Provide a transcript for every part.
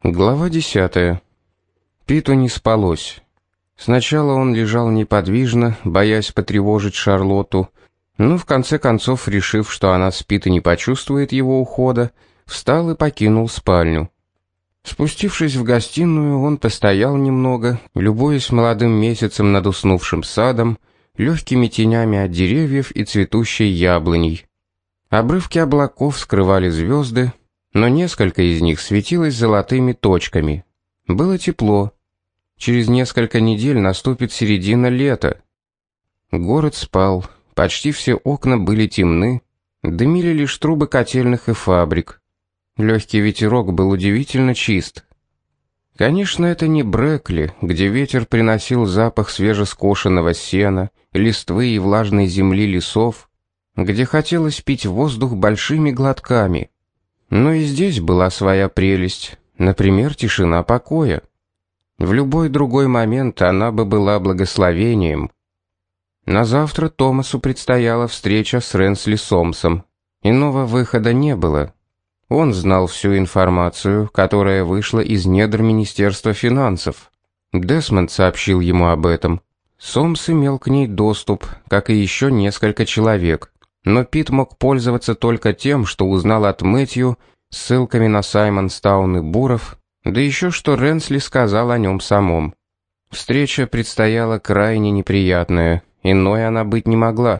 Глава 10. Питу не спалось. Сначала он лежал неподвижно, боясь потревожить Шарлотту, но в конце концов, решив, что она спит и не почувствует его ухода, встал и покинул спальню. Спустившись в гостиную, он постоял немного, любуясь молодым месяцем над уснувшим садом, легкими тенями от деревьев и цветущей яблоней. Обрывки облаков скрывали звезды, но несколько из них светилось золотыми точками. Было тепло. Через несколько недель наступит середина лета. Город спал, почти все окна были темны, дымили лишь трубы котельных и фабрик. Легкий ветерок был удивительно чист. Конечно, это не Брэкли, где ветер приносил запах свежескошенного сена, листвы и влажной земли лесов, где хотелось пить воздух большими глотками. Но и здесь была своя прелесть, например, тишина покоя. В любой другой момент она бы была благословением. На завтра Томасу предстояла встреча с Ренсли Сомсом. Иного выхода не было. Он знал всю информацию, которая вышла из недр Министерства финансов. Десмонд сообщил ему об этом. Сомс имел к ней доступ, как и еще несколько человек. Но Пит мог пользоваться только тем, что узнал от Мэтью, ссылками на Саймонстаун и Буров, да еще что Ренсли сказал о нем самом. Встреча предстояла крайне неприятная, иной она быть не могла.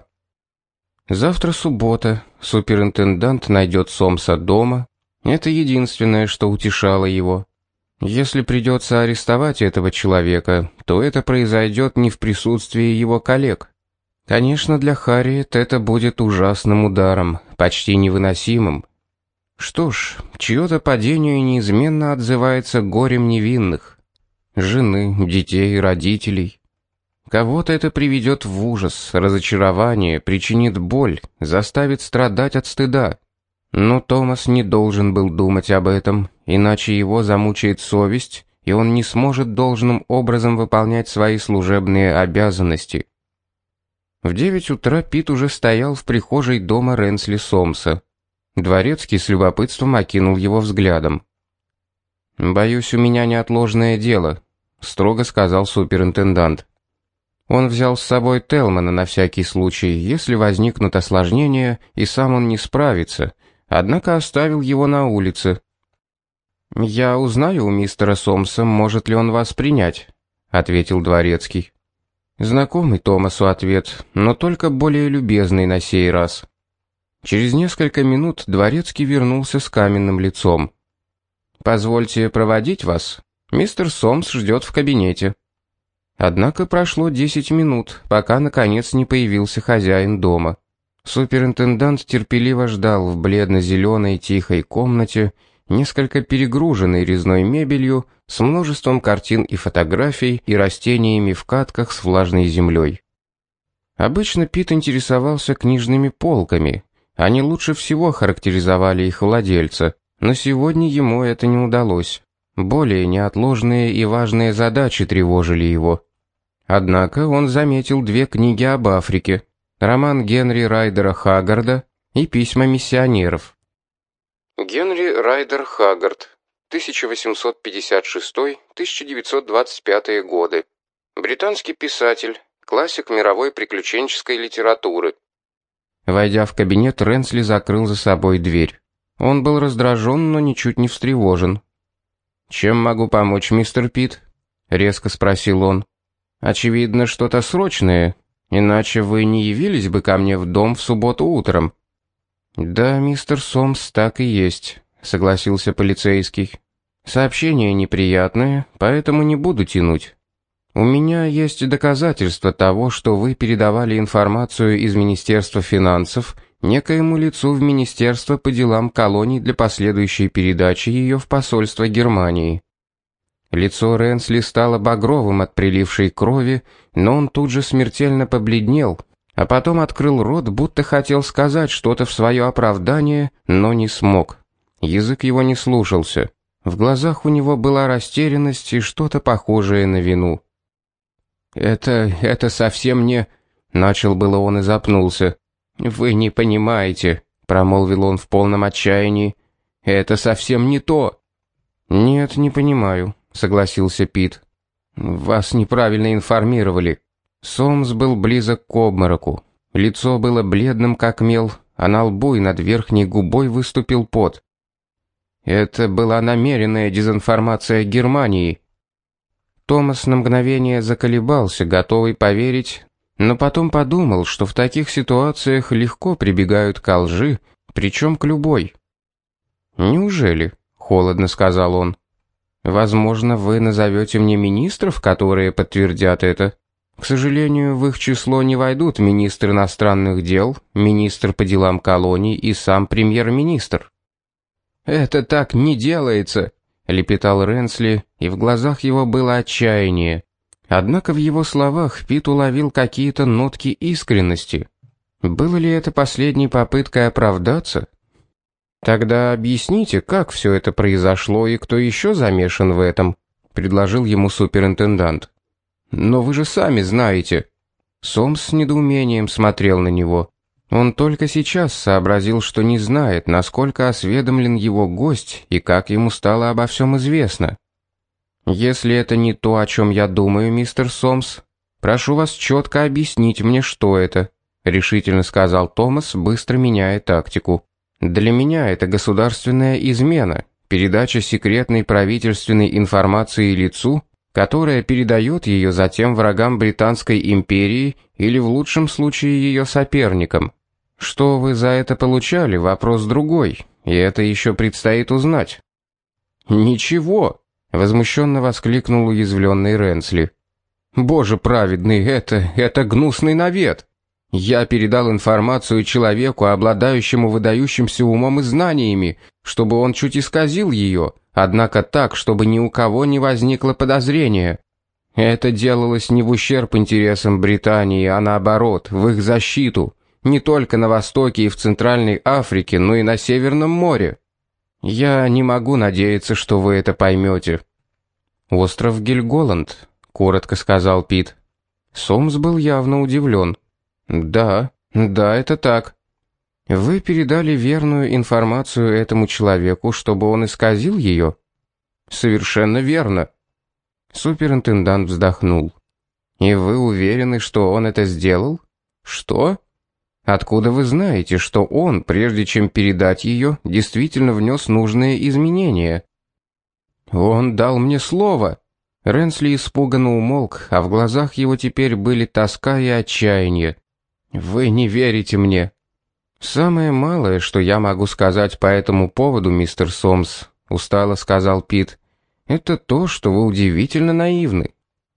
Завтра суббота, суперинтендант найдет Сомса дома. Это единственное, что утешало его. Если придется арестовать этого человека, то это произойдет не в присутствии его коллег. Конечно, для Харриет это будет ужасным ударом, почти невыносимым. Что ж, чье-то падение неизменно отзывается горем невинных. Жены, детей, родителей. Кого-то это приведет в ужас, разочарование, причинит боль, заставит страдать от стыда. Но Томас не должен был думать об этом, иначе его замучает совесть, и он не сможет должным образом выполнять свои служебные обязанности. В 9 утра Пит уже стоял в прихожей дома Ренсли Сомса. Дворецкий с любопытством окинул его взглядом. «Боюсь, у меня неотложное дело», — строго сказал суперинтендант. Он взял с собой Телмана на всякий случай, если возникнут осложнения, и сам он не справится, однако оставил его на улице. «Я узнаю у мистера Сомса, может ли он вас принять», — ответил дворецкий. Знакомый Томасу ответ, но только более любезный на сей раз. Через несколько минут дворецкий вернулся с каменным лицом. «Позвольте проводить вас. Мистер Сомс ждет в кабинете». Однако прошло 10 минут, пока наконец не появился хозяин дома. Суперинтендант терпеливо ждал в бледно-зеленой тихой комнате, несколько перегруженной резной мебелью, с множеством картин и фотографий и растениями в катках с влажной землей. Обычно Пит интересовался книжными полками. Они лучше всего характеризовали их владельца, но сегодня ему это не удалось. Более неотложные и важные задачи тревожили его. Однако он заметил 2 книги об Африке: роман Генри Райдера Хаггарда и письма миссионеров. Генри Райдер Хаггард, 1856-1925 годы. Британский писатель, классик мировой приключенческой литературы. Войдя в кабинет, Ренсли закрыл за собой дверь. Он был раздражен, но ничуть не встревожен. «Чем могу помочь, мистер Пит?» — резко спросил он. «Очевидно, что-то срочное, иначе вы не явились бы ко мне в дом в субботу утром». «Да, мистер Сомс, так и есть», — согласился полицейский. «Сообщение неприятное, поэтому не буду тянуть. У меня есть доказательства того, что вы передавали информацию из Министерства финансов некоему лицу в Министерство по делам колоний для последующей передачи ее в посольство Германии». Лицо Ренсли стало багровым от прилившей крови, но он тут же смертельно побледнел, а потом открыл рот, будто хотел сказать что-то в свое оправдание, но не смог. Язык его не слушался. В глазах у него была растерянность и что-то похожее на вину. «Это совсем не...» — начал было он и запнулся. «Вы не понимаете», — промолвил он в полном отчаянии. «Это совсем не то». «Нет, не понимаю», — согласился Пит. «Вас неправильно информировали». Сомс был близок к обмороку. Лицо было бледным как мел, а на лбу и над верхней губой выступил пот. Это была намеренная дезинформация Германии. Томас на мгновение заколебался, готовый поверить, но потом подумал, что в таких ситуациях легко прибегают к лжи, причем к любой. «Неужели?» — холодно сказал он. «Возможно, вы назовете мне министров, которые подтвердят это. К сожалению, в их число не войдут министр иностранных дел, министр по делам колоний и сам премьер-министр». «Это так не делается», — лепетал Ренсли, и в глазах его было отчаяние. Однако в его словах Пит уловил какие-то нотки искренности. Было ли это последней попыткой оправдаться? «Тогда объясните, как все это произошло и кто еще замешан в этом», — предложил ему суперинтендант. «Но вы же сами знаете». Сомс с недоумением смотрел на него. Он только сейчас сообразил, что не знает, насколько осведомлен его гость и как ему стало обо всем известно. «Если это не то, о чем я думаю, мистер Сомс, прошу вас четко объяснить мне, что это», — решительно сказал Томас, быстро меняя тактику. «Для меня это государственная измена, передача секретной правительственной информации лицу, которая передает ее затем врагам Британской империи или в лучшем случае ее соперникам. Что вы за это получали, вопрос другой, и это еще предстоит узнать». «Ничего!» — возмущенно воскликнул уязвленный Ренсли. «Боже праведный, это гнусный навет! Я передал информацию человеку, обладающему выдающимся умом и знаниями, чтобы он чуть исказил ее, однако так, чтобы ни у кого не возникло подозрения. Это делалось не в ущерб интересам Британии, а наоборот, в их защиту, не только на Востоке и в Центральной Африке, но и на Северном море. Я не могу надеяться, что вы это поймете». «Остров Гельголанд», — коротко сказал Пит. Сомс был явно удивлен. «Да, это так. Вы передали верную информацию этому человеку, чтобы он исказил ее?» «Совершенно верно». Суперинтендант вздохнул. «И вы уверены, что он это сделал?» «Что? Откуда вы знаете, что он, прежде чем передать ее, действительно внес нужные изменения?» «Он дал мне слово». Ренсли испуганно умолк, а в глазах его теперь были тоска и отчаяние. «Вы не верите мне». «Самое малое, что я могу сказать по этому поводу, мистер Сомс», — устало сказал Пит, — «это то, что вы удивительно наивны».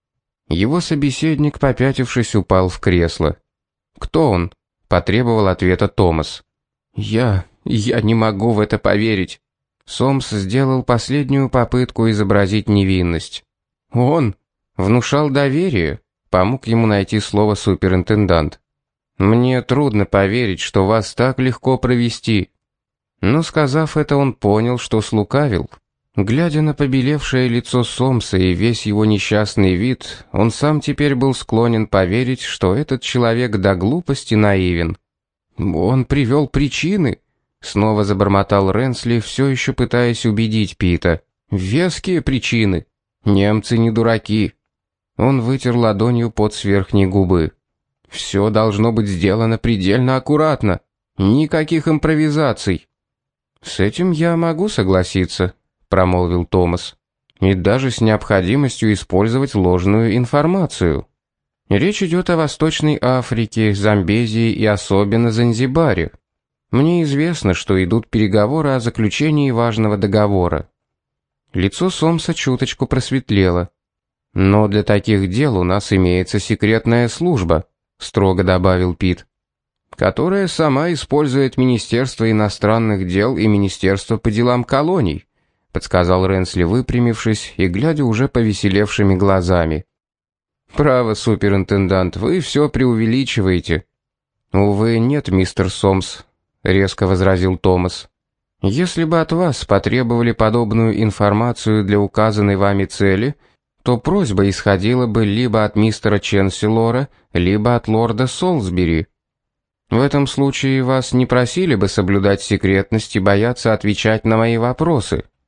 Его собеседник, попятившись, упал в кресло. «Кто он?» — потребовал ответа Томас. Я не могу в это поверить». Сомс сделал последнюю попытку изобразить невинность. «Он внушал доверие», — помог ему найти слово суперинтендант. «Мне трудно поверить, что вас так легко провести». Но, сказав это, он понял, что слукавил. Глядя на побелевшее лицо Сомса и весь его несчастный вид, он сам теперь был склонен поверить, что этот человек до глупости наивен. «Он привел причины», — снова забормотал Ренсли, все еще пытаясь убедить Пита. «Веские причины. Немцы не дураки». Он вытер ладонью пот с верхней губы. «Все должно быть сделано предельно аккуратно. Никаких импровизаций». «С этим я могу согласиться», — промолвил Томас. «И даже с необходимостью использовать ложную информацию. Речь идет о Восточной Африке, Замбезии и особенно Занзибаре. Мне известно, что идут переговоры о заключении важного договора». Лицо Сомса чуточку просветлело. «Но для таких дел у нас имеется секретная служба», — строго добавил Пит, «которая сама использует Министерство иностранных дел и Министерство по делам колоний», — подсказал Ренсли, выпрямившись и глядя уже повеселевшими глазами. «Право, суперинтендант, вы все преувеличиваете». «Увы, нет, мистер Сомс», — резко возразил Томас. «Если бы от вас потребовали подобную информацию для указанной вами цели, то просьба исходила бы либо от мистера Ченсилора, либо от лорда Солсбери. В этом случае вас не просили бы соблюдать секретность и бояться отвечать на мои вопросы.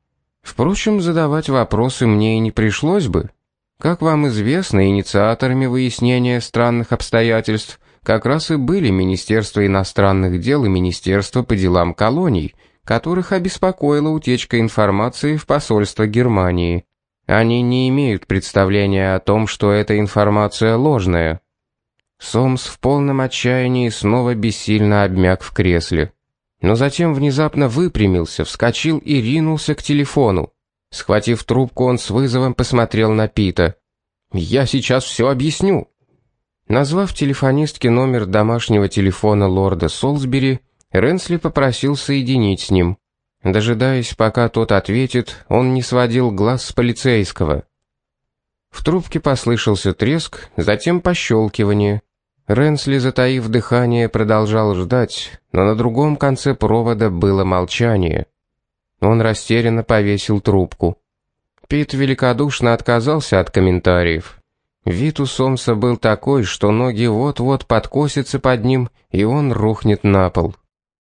Впрочем, задавать вопросы мне и не пришлось бы. Как вам известно, инициаторами выяснения странных обстоятельств как раз и были Министерство иностранных дел и Министерство по делам колоний, которых обеспокоила утечка информации в посольство Германии. Они не имеют представления о том, что эта информация ложная. Сомс в полном отчаянии снова бессильно обмяк в кресле. Но затем внезапно выпрямился, вскочил и ринулся к телефону. Схватив трубку, он с вызовом посмотрел на Пита. «Я сейчас все объясню». Назвав телефонистке номер домашнего телефона лорда Солсбери, Ренсли попросил соединить с ним. Дожидаясь, пока тот ответит, он не сводил глаз с полицейского. В трубке послышался треск, затем пощелкивание. Ренсли, затаив дыхание, продолжал ждать, но на другом конце провода было молчание. Он растерянно повесил трубку. Пит великодушно отказался от комментариев. Вид у Сомса был такой, что ноги вот-вот подкосятся под ним, и он рухнет на пол.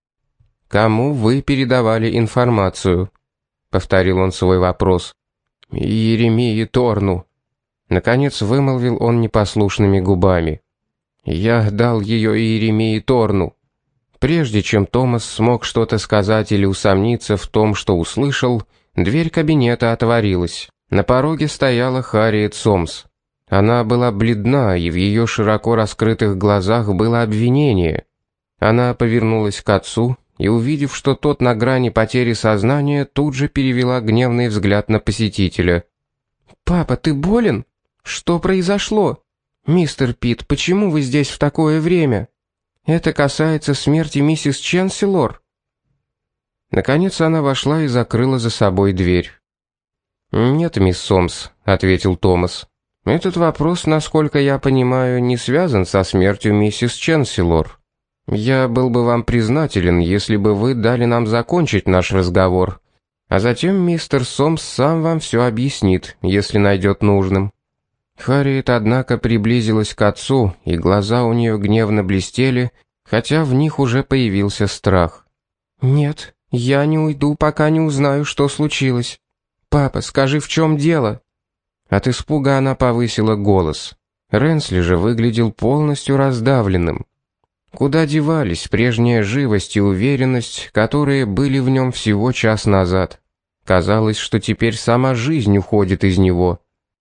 «Кому вы передавали информацию?» — повторил он свой вопрос. «Иеремии Торну». Наконец вымолвил он непослушными губами. «Я дал ее Иеремии Торну». Прежде чем Томас смог что-то сказать или усомниться в том, что услышал, дверь кабинета отворилась. На пороге стояла Харриет Сомс. Она была бледна, и в ее широко раскрытых глазах было обвинение. Она повернулась к отцу и, увидев, что тот на грани потери сознания, тут же перевела гневный взгляд на посетителя. «Папа, ты болен? Что произошло? Мистер Пит, почему вы здесь в такое время? Это касается смерти миссис Ченсилор». Наконец она вошла и закрыла за собой дверь. «Нет, мисс Сомс», — ответил Томас. «Этот вопрос, насколько я понимаю, не связан со смертью миссис Ченсилор. Я был бы вам признателен, если бы вы дали нам закончить наш разговор, а затем мистер Сомс сам вам все объяснит, если найдет нужным». Харриет, однако, приблизилась к отцу, и глаза у нее гневно блестели, хотя в них уже появился страх. «Нет, я не уйду, пока не узнаю, что случилось. Папа, скажи, в чем дело?» От испуга она повысила голос. Ренсли же выглядел полностью раздавленным. Куда девались прежняя живость и уверенность, которые были в нем всего час назад? Казалось, что теперь сама жизнь уходит из него.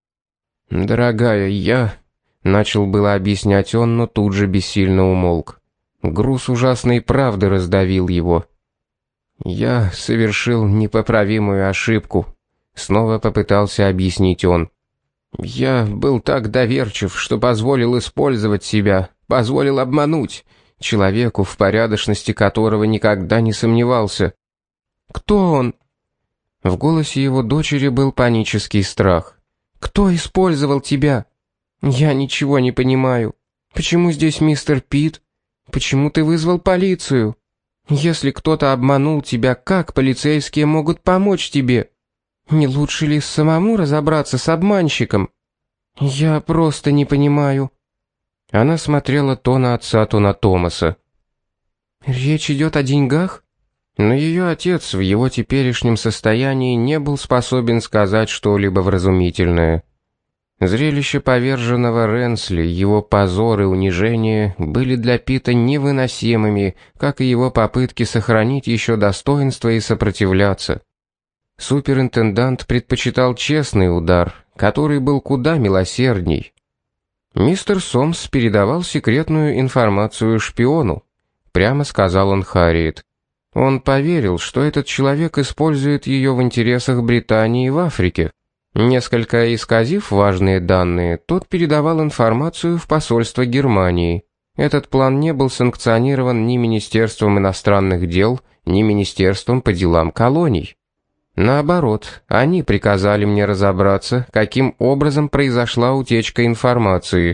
«Дорогая, я...» — начал было объяснять он, но тут же бессильно умолк. Груз ужасной правды раздавил его. «Я совершил непоправимую ошибку», — снова попытался объяснить он. «Я был так доверчив, что позволил использовать себя, позволил обмануть человеку, в порядочности которого никогда не сомневался». «Кто он?» В голосе его дочери был панический страх. «Кто использовал тебя? Я ничего не понимаю. Почему здесь мистер Пит? Почему ты вызвал полицию? Если кто-то обманул тебя, как полицейские могут помочь тебе? Не лучше ли самому разобраться с обманщиком? Я просто не понимаю». Она смотрела то на отца, то на Томаса. «Речь идет о деньгах?» Но ее отец в его теперешнем состоянии не был способен сказать что-либо вразумительное. Зрелище поверженного Ренсли, его позор и унижение были для Пита невыносимыми, как и его попытки сохранить еще достоинство и сопротивляться. Суперинтендант предпочитал честный удар, который был куда милосердней. Мистер Сомс передавал секретную информацию шпиону, прямо сказал он Харриет. Он поверил, что этот человек использует ее в интересах Британии в Африке. Несколько исказив важные данные, тот передавал информацию в посольство Германии. Этот план не был санкционирован ни Министерством иностранных дел, ни Министерством по делам колоний. Наоборот, они приказали мне разобраться, каким образом произошла утечка информации.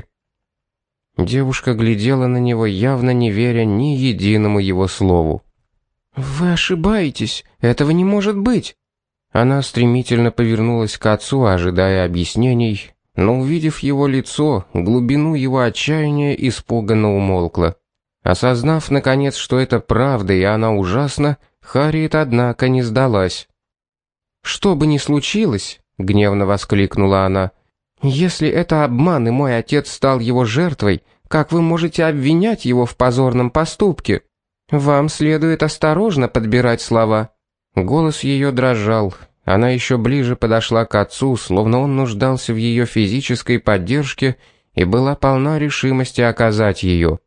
Девушка глядела на него, явно не веря ни единому его слову. «Вы ошибаетесь, этого не может быть!» Она стремительно повернулась к отцу, ожидая объяснений, но, увидев его лицо, глубину его отчаяния, испуганно умолкла. Осознав, наконец, что это правда и она ужасна, Харриет, однако, не сдалась. «Что бы ни случилось», — гневно воскликнула она, — «если это обман и мой отец стал его жертвой, как вы можете обвинять его в позорном поступке? Вам следует осторожно подбирать слова». Голос ее дрожал. Она еще ближе подошла к отцу, словно он нуждался в ее физической поддержке и была полна решимости оказать ее.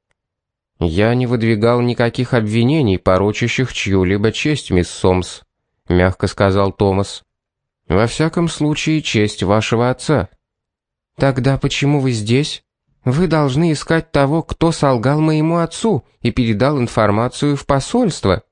«Я не выдвигал никаких обвинений, порочащих чью-либо честь, мисс Сомс», — мягко сказал Томас. «Во всяком случае, честь вашего отца». «Тогда почему вы здесь? Вы должны искать того, кто солгал моему отцу и передал информацию в посольство».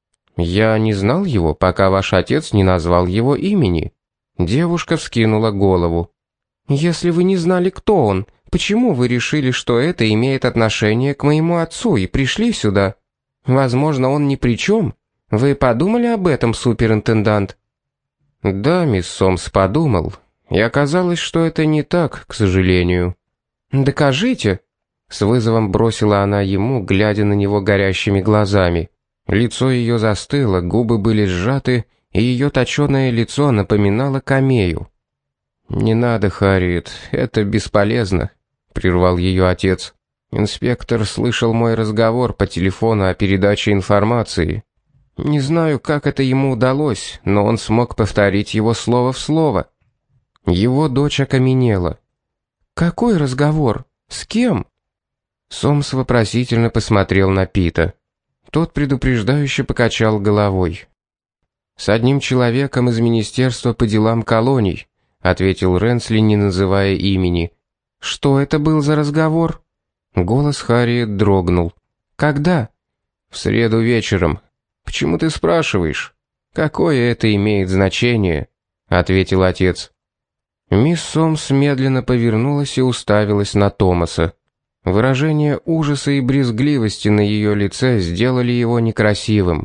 «Я не знал его, пока ваш отец не назвал его имени». Девушка вскинула голову. «Если вы не знали, кто он, почему вы решили, что это имеет отношение к моему отцу и пришли сюда? Возможно, он ни при чем. Вы подумали об этом, суперинтендант?» «Да, мисс Сомс, подумал. И оказалось, что это не так, к сожалению». «Докажите!» — с вызовом бросила она ему, глядя на него горящими глазами. Лицо ее застыло, губы были сжаты, и ее точеное лицо напоминало камею. «Не надо, Харриет, это бесполезно», — прервал ее отец. «Инспектор слышал мой разговор по телефону о передаче информации. Не знаю, как это ему удалось, но он смог повторить его слово в слово». Его дочь окаменела. «Какой разговор? С кем?» Сомс вопросительно посмотрел на Пита. Тот предупреждающе покачал головой. «С одним человеком из Министерства по делам колоний», — ответил Ренсли, не называя имени. «Что это был за разговор?» Голос Харриет дрогнул. «Когда?» «В среду вечером. Почему ты спрашиваешь? Какое это имеет значение?» — ответил отец. Мисс Сомс медленно повернулась и уставилась на Томаса. Выражение ужаса и брезгливости на ее лице сделали его некрасивым.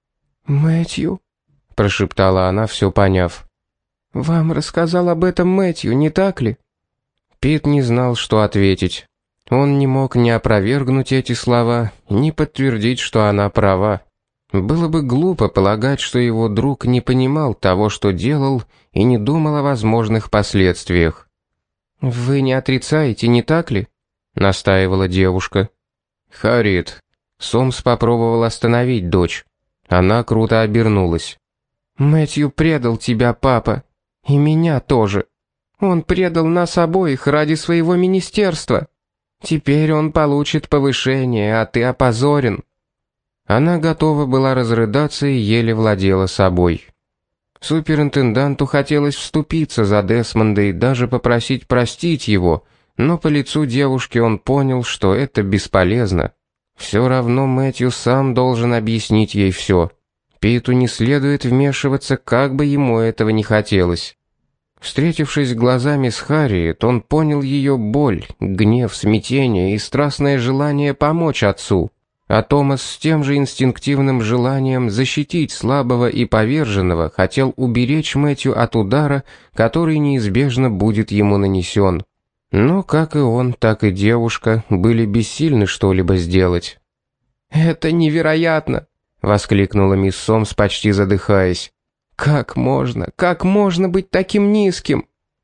«Мэтью?» — прошептала она, все поняв. «Вам рассказал об этом Мэтью, не так ли?» Пит не знал, что ответить. Он не мог ни опровергнуть эти слова, ни подтвердить, что она права. Было бы глупо полагать, что его друг не понимал того, что делал, и не думал о возможных последствиях. «Вы не отрицаете, не так ли?» — настаивала девушка. «Харриет». Сомс попробовал остановить дочь. Она круто обернулась. «Мэтью предал тебя, папа. И меня тоже. Он предал нас обоих ради своего министерства. Теперь он получит повышение, а ты опозорен». Она готова была разрыдаться и еле владела собой. Суперинтенданту хотелось вступиться за Десмонда и даже попросить простить его, но по лицу девушки он понял, что это бесполезно. Все равно Мэтью сам должен объяснить ей все. Питу не следует вмешиваться, как бы ему этого не хотелось. Встретившись глазами с Харриет, он понял ее боль, гнев, смятение и страстное желание помочь отцу. А Томас с тем же инстинктивным желанием защитить слабого и поверженного хотел уберечь Мэтью от удара, который неизбежно будет ему нанесен. Но как и он, так и девушка были бессильны что-либо сделать. «Это невероятно!» — воскликнула мисс Сомс, почти задыхаясь. Как можно быть таким низким?»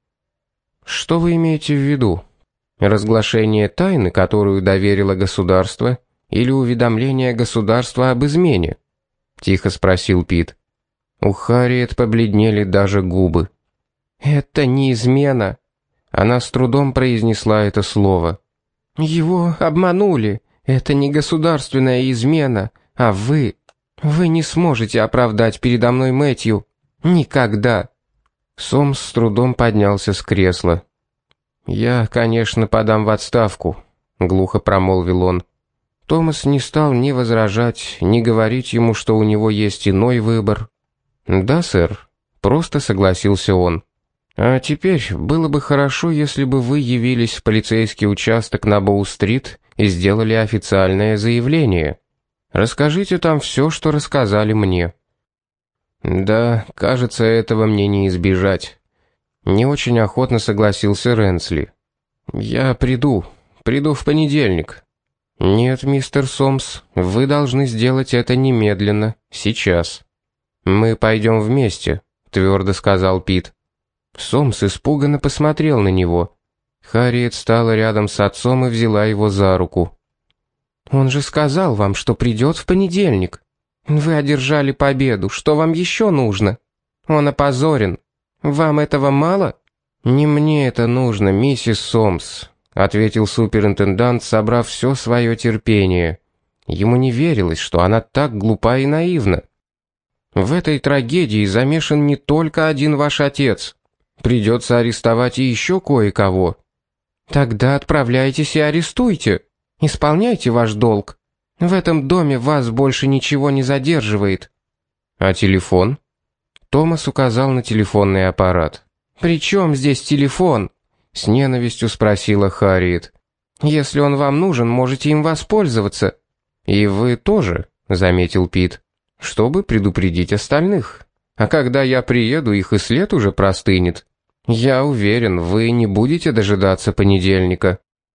«Что вы имеете в виду? Разглашение тайны, которую доверило государство, или уведомление государства об измене?» — тихо спросил Пит. У Харриет побледнели даже губы. «Это не измена». Она с трудом произнесла это слово. «Его обманули. Это не государственная измена, а вы. Вы не сможете оправдать передо мной Мэтью. Никогда». Сомс с трудом поднялся с кресла. «Я, конечно, подам в отставку», — глухо промолвил он. Томас не стал ни возражать, ни говорить ему, что у него есть иной выбор. «Да, сэр», — просто согласился он. «А теперь было бы хорошо, если бы вы явились в полицейский участок на Боу-стрит и сделали официальное заявление. Расскажите там все, что рассказали мне». «Да, кажется, этого мне не избежать». Не очень охотно согласился Ренсли. «Я приду в понедельник». «Нет, мистер Сомс, вы должны сделать это немедленно, сейчас. Мы пойдем вместе», — твердо сказал Пит. Сомс испуганно посмотрел на него. Харриет стала рядом с отцом и взяла его за руку. «Он же сказал вам, что придет в понедельник. Вы одержали победу, что вам еще нужно? Он опозорен. Вам этого мало?» «Не мне это нужно, миссис Сомс», — ответил суперинтендант, собрав все свое терпение. Ему не верилось, что она так глупа и наивна. «В этой трагедии замешан не только один ваш отец. Придется арестовать и еще кое-кого». «Тогда отправляйтесь и арестуйте. Исполняйте ваш долг. В этом доме вас больше ничего не задерживает». «А телефон?» Томас указал на телефонный аппарат. «При чем здесь телефон?» — с ненавистью спросила Харриет. «Если он вам нужен, можете им воспользоваться». «И вы тоже», — заметил Пит, — «чтобы предупредить остальных. А когда я приеду, их и след уже простынет. Я уверен, вы не будете дожидаться понедельника».